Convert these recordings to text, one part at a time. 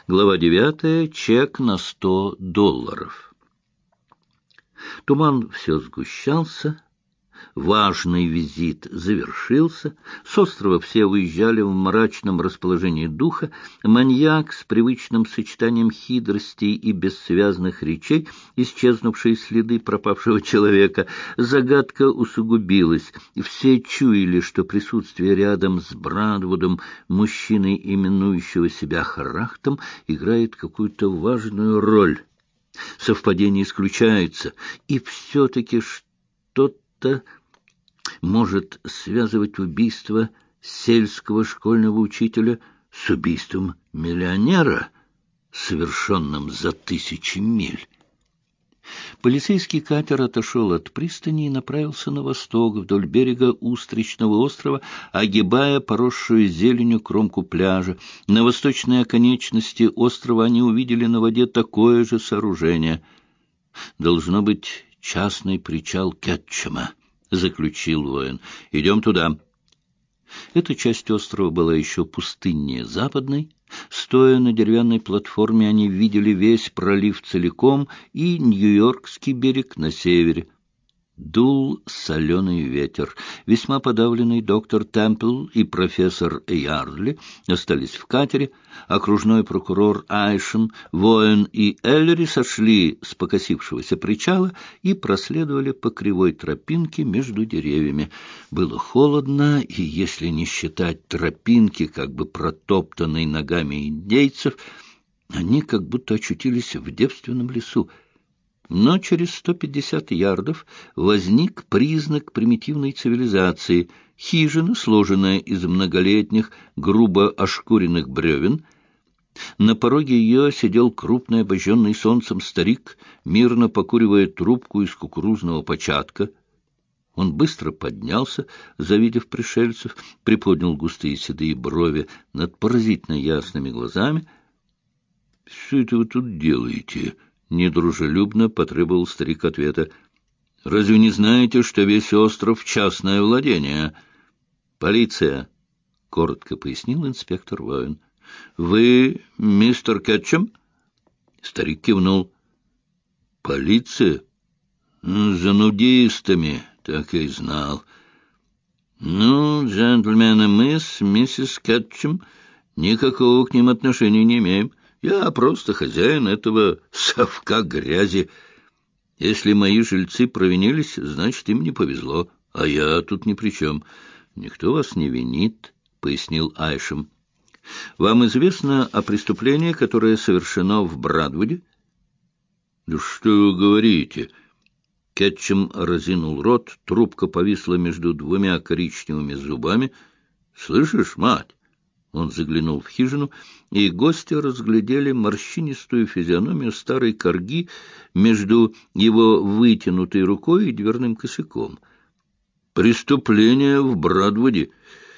Глава 9. Чек на $100. Туман все сгущался. Важный визит завершился. С острова все уезжали в мрачном расположении духа. Маньяк с привычным сочетанием хитростей и бессвязных речей, исчезнувшие следы пропавшего человека. Загадка усугубилась. Все чуяли, что присутствие рядом с Брадвудом мужчины, именующего себя Харахтом, играет какую-то важную роль. Совпадение исключается, и все-таки что-то может связывать убийство сельского школьного учителя с убийством миллионера, совершенным за 1000 миль. Полицейский катер отошел от пристани и направился на восток, вдоль берега Устричного острова, огибая поросшую зеленью кромку пляжа. На восточной оконечности острова они увидели на воде такое же сооружение. «Должно быть частный причал Кетчума», — заключил воин. «Идем туда». Эта часть острова была еще пустыннее западной. Стоя на деревянной платформе, они видели весь пролив целиком и Нью-Йоркский берег на севере. Дул соленый ветер. Весьма подавленный доктор Темпл и профессор Ярдли остались в катере. Окружной прокурор Айшен, Воин и Эллери сошли с покосившегося причала и проследовали по кривой тропинке между деревьями. Было холодно, и если не считать тропинки, как бы протоптанной ногами индейцев, они как будто очутились в девственном лесу. Но через 150 ярдов возник признак примитивной цивилизации. Хижина, сложенная из многолетних, грубо ошкуренных бревен. На пороге ее сидел крупный, обожженный солнцем старик, мирно покуривая трубку из кукурузного початка. Он быстро поднялся, завидев пришельцев, приподнял густые седые брови над поразительно ясными глазами. — Что это вы тут делаете? — недружелюбно потребовал старик ответа. — Разве не знаете, что весь остров — частное владение? — Полиция, — коротко пояснил инспектор Воин. — Вы мистер Кетчум? Старик кивнул. — Полиция? За нудистами, так и знал. — Ну, джентльмены, мы с миссис Кетчум никакого к ним отношения не имеем. Я просто хозяин этого совка грязи. Если мои жильцы провинились, значит, им не повезло, а я тут ни при чем. Никто вас не винит, — пояснил Айшем. Вам известно о преступлении, которое совершено в Брадвуде? — Да что вы говорите? Кетчум разинул рот, трубка повисла между двумя коричневыми зубами. — Слышишь, мать? Он заглянул в хижину, и гости разглядели морщинистую физиономию старой корги между его вытянутой рукой и дверным косяком. «Преступление в Брадвуде!»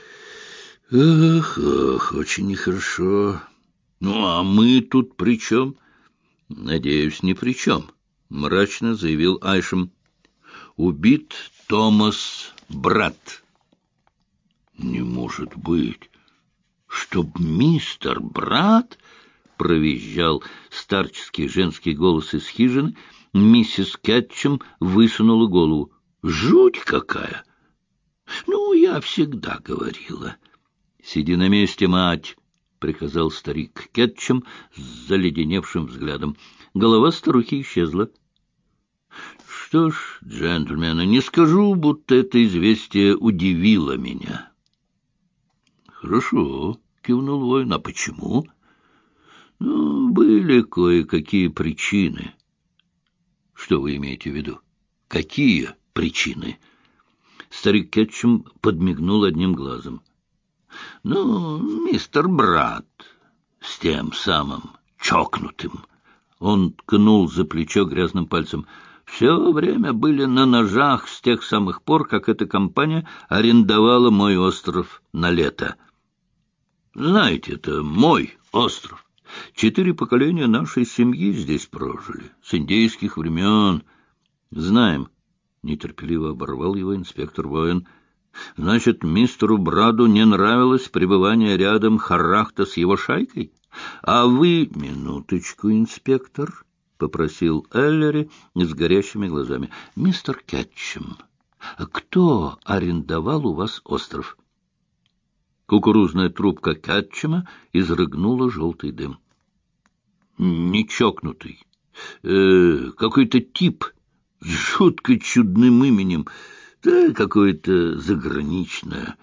«Ах, очень нехорошо. Ну, а мы тут при чем?» «Надеюсь, ни при чем», — мрачно заявил Айшем. «Убит Томас Брат». «Не может быть! Чтоб мистер Брат!» — провизжал старческий женский голос из хижины. Миссис Кетчум высунула голову. «Жуть какая!» «Ну, я всегда говорила». «Сиди на месте, мать!» — приказал старик Кетчум с заледеневшим взглядом. Голова старухи исчезла. «Что ж, джентльмены, не скажу, будто это известие удивило меня». «Хорошо», — кивнул воин. «А почему?» «Ну, были кое-какие причины». «Что вы имеете в виду? Какие причины?» Старик Кетчум подмигнул одним глазом. «Ну, мистер Брат, с тем самым чокнутым». Он ткнул за плечо грязным пальцем. «Все время были на ножах с тех самых пор, как эта компания арендовала мой остров на лето. Знаете, это мой остров. 4 поколения нашей семьи здесь прожили, с индейских времен. Знаем, — нетерпеливо оборвал его инспектор Воин. Значит, мистеру Браду не нравилось пребывание рядом Харахта с его шайкой? — А вы минуточку, инспектор, — попросил Эллери с горящими глазами. — Мистер Кетчем, кто арендовал у вас остров? Кукурузная трубка Кетчема изрыгнула желтый дым. — Не чокнутый. Какой-то тип с жутко чудным именем. Да, какое-то заграничное.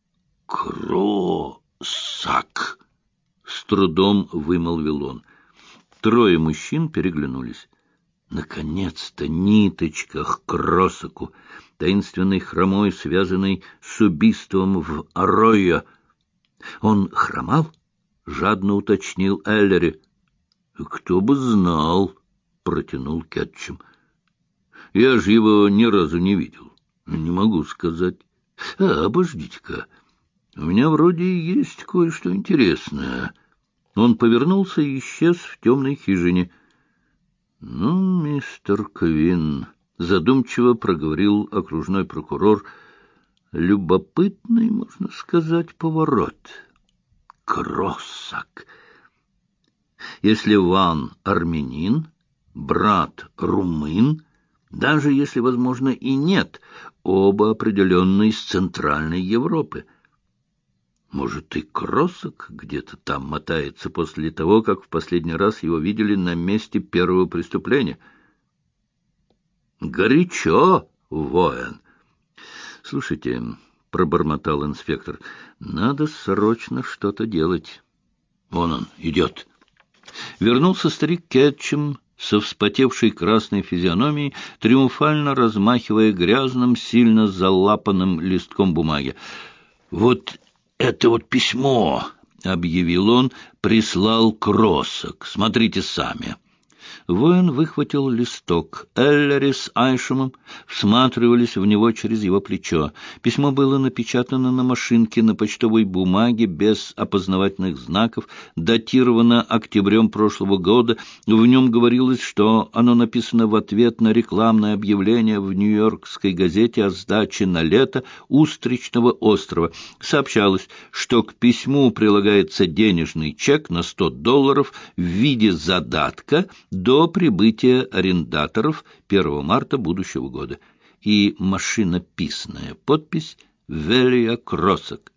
Кросак. С трудом вымолвил он. Трое мужчин переглянулись. Наконец-то ниточка к Кросаку, таинственной хромой, связанной с убийством в Арроyo. Он хромал? — жадно уточнил Эллери. — Кто бы знал, — протянул Кетчем. — Я же его ни разу не видел. Не могу сказать. Обождите-ка. У меня вроде есть кое-что интересное. Он повернулся и исчез в темной хижине. — Ну, мистер Квин, — задумчиво проговорил окружной прокурор, — любопытный, можно сказать, поворот. Кросак. Если Ван армянин, брат румын, даже если, возможно, и нет, оба определенно из Центральной Европы. Может, и Кросак где-то там мотается после того, как в последний раз его видели на месте первого преступления. Горячо, воин. Слушайте, — пробормотал инспектор, — надо срочно что-то делать. Вон он идет. Вернулся старик Кетчем со вспотевшей красной физиономией, триумфально размахивая грязным, сильно залапанным листком бумаги. — Вот это вот письмо, — объявил он, — прислал Кросак. Смотрите сами. Воин выхватил листок. Эллери с Айшемом всматривались в него через его плечо. Письмо было напечатано на машинке на почтовой бумаге без опознавательных знаков, датировано октябрем прошлого года. В нем говорилось, что оно написано в ответ на рекламное объявление в нью-йоркской газете о сдаче на лето Устричного острова. Сообщалось, что к письму прилагается денежный чек на $100 в виде задатка до прибытия арендаторов 1 марта будущего года и машинописная подпись «Велия Кросак».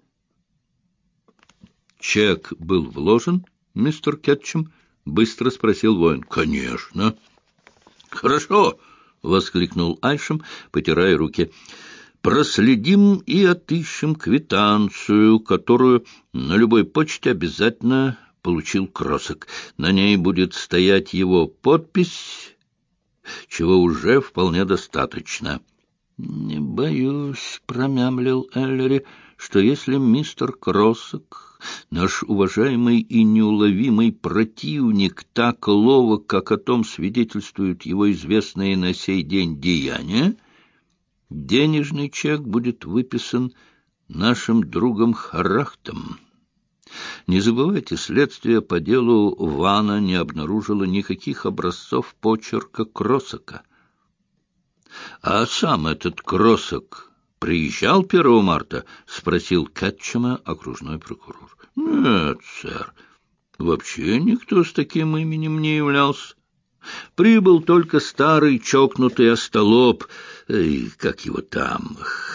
«Чек был вложен, мистер Кетчем?» — быстро спросил воин. «Конечно». «Хорошо», — воскликнул Айшем, потирая руки. «Проследим и отыщем квитанцию, которую на любой почте обязательно получил Кросак. На ней будет стоять его подпись, чего уже вполне достаточно». «Не боюсь», — промямлил Эллери, — «что если мистер Кросак, наш уважаемый и неуловимый противник, так ловок, как о том свидетельствуют его известные на сей день деяния, денежный чек будет выписан нашим другом Харахтом. Не забывайте, следствие по делу Вана не обнаружило никаких образцов почерка Кросака». «А сам этот Кросак приезжал 1 марта?» — спросил Кетчема окружной прокурор. «Нет, сэр, вообще никто с таким именем не являлся. Прибыл только старый чокнутый остолоп, как его там,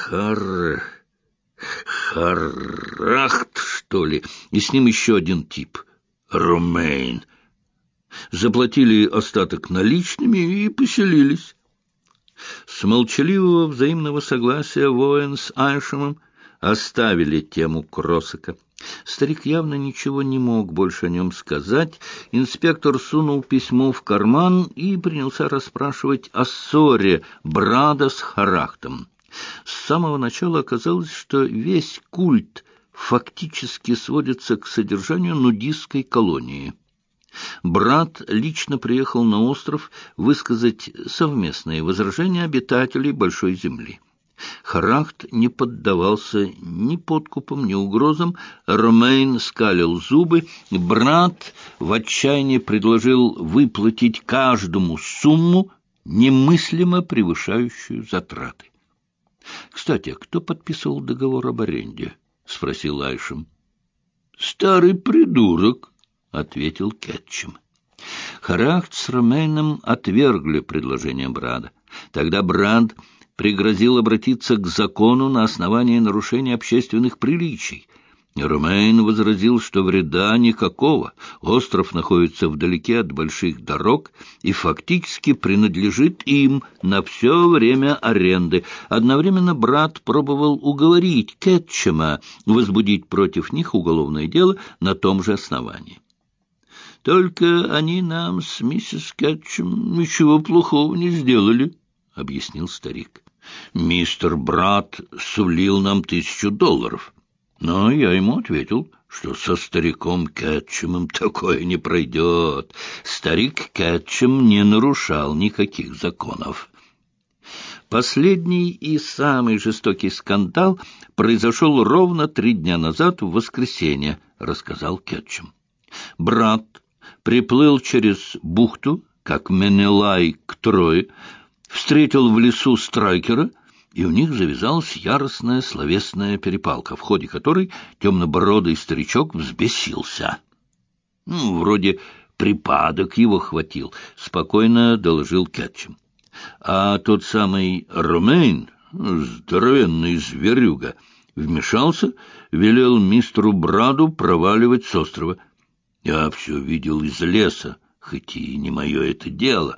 Харахт, что ли, и с ним еще один тип, Румейн. Заплатили остаток наличными и поселились». С молчаливого взаимного согласия воин с Айшемом оставили тему Кросака. Старик явно ничего не мог больше о нем сказать. Инспектор сунул письмо в карман и принялся расспрашивать о ссоре Брада с Харахтом. С самого начала оказалось, что весь культ фактически сводится к содержанию нудистской колонии. Брат лично приехал на остров высказать совместные возражения обитателей Большой Земли. Харахт не поддавался ни подкупам, ни угрозам. Ромейн скалил зубы. Брат в отчаянии предложил выплатить каждому сумму, немыслимо превышающую затраты. — Кстати, кто подписывал договор об аренде? — спросил Айшем. — Старый придурок, — ответил Кетчем. Харахт с Ромейном отвергли предложение Брада. Тогда Брад пригрозил обратиться к закону на основании нарушения общественных приличий. Ромейн возразил, что вреда никакого. Остров находится вдалеке от больших дорог и фактически принадлежит им на все время аренды. Одновременно брат пробовал уговорить Кетчема возбудить против них уголовное дело на том же основании. «Только они нам с миссис Кетчем ничего плохого не сделали», — объяснил старик. «Мистер Брат сулил нам $1000. Но я ему ответил, что со стариком Кетчемом такое не пройдет. Старик Кетчем не нарушал никаких законов». Последний и самый жестокий скандал произошел ровно 3 дня назад, в воскресенье, рассказал Кетчем. Брат приплыл через бухту, как Менелай к Трое, встретил в лесу Страйкера, и у них завязалась яростная словесная перепалка, в ходе которой темнобородый старичок взбесился. Вроде припадок его хватил, спокойно доложил Кетчем. А тот самый Ромейн, здоровенный зверюга, вмешался, велел мистеру Браду проваливать с острова. Я все видел из леса, хоть и не мое это дело.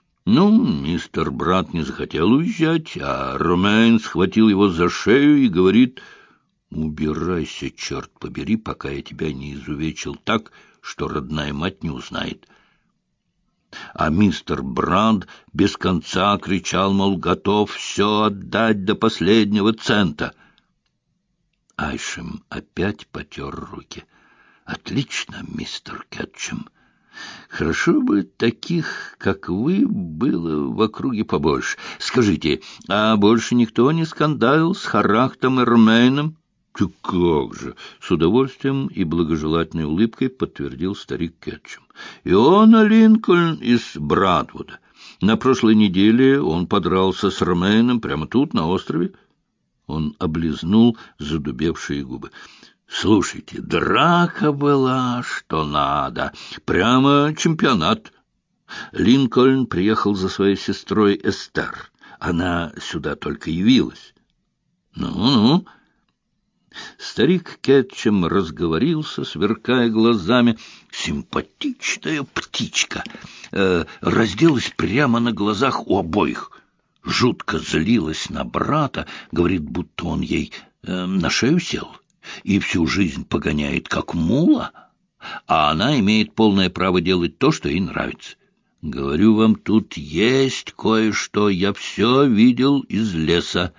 Мистер Брат не захотел уезжать, а Ромейн схватил его за шею и говорит: «Убирайся, черт побери, пока я тебя не изувечил так, что родная мать не узнает». А мистер Брат без конца кричал, мол, готов все отдать до последнего цента. Айшем опять потер руки. «Отлично, мистер Кетчем. Хорошо бы таких, как вы, было в округе побольше. Скажите, а больше никто не скандалил с Харахтом и Ромейном?» «Ты как же!» — с удовольствием и благожелательной улыбкой подтвердил старик Кетчем. «Иона Линкольн из Братвуда. На прошлой неделе он подрался с Ромейном прямо тут, на острове». Он облизнул задубевшие губы. «Слушайте, драка была что надо. Прямо чемпионат. Линкольн приехал за своей сестрой Эстер. Она сюда только явилась». «Ну-ну». Старик Кетчем разговорился, сверкая глазами. Симпатичная птичка. Разделась прямо на глазах у обоих. Жутко злилась на брата, говорит, будто он ей на шею сел и всю жизнь погоняет как мула, а она имеет полное право делать то, что ей нравится. Говорю вам, тут есть кое-что, я все видел из леса.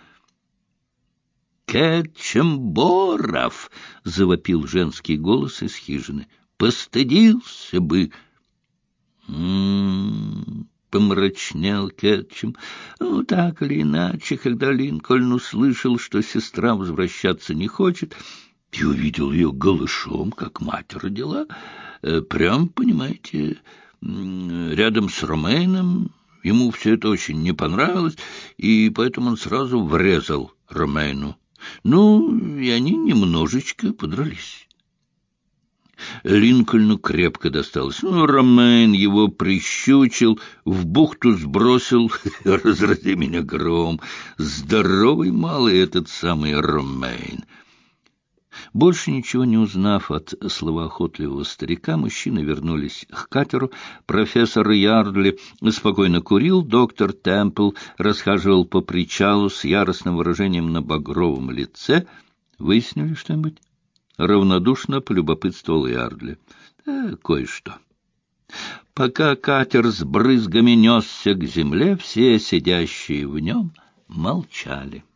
«Кетчем-боров!» — завопил женский голос из хижины. «Постыдился бы!» Помрачнел Кетчем. Так или иначе, когда Линкольн услышал, что сестра возвращаться не хочет, и увидел ее голышом, как мать родила, прям, понимаете, рядом с Ромейном, ему все это очень не понравилось, и поэтому он сразу врезал Ромейну. И они немножечко подрались. Линкольну крепко досталось. Ромейн его прищучил, в бухту сбросил, разрази меня гром. Здоровый малый этот самый Ромейн. Больше ничего не узнав от словоохотливого старика, мужчины вернулись к катеру. Профессор Ярдли спокойно курил, доктор Темпл расхаживал по причалу с яростным выражением на багровом лице. Выяснили что-нибудь? Равнодушно полюбопытствовал Ярдли. Кое-что. Пока катер с брызгами несся к земле, все сидящие в нем молчали.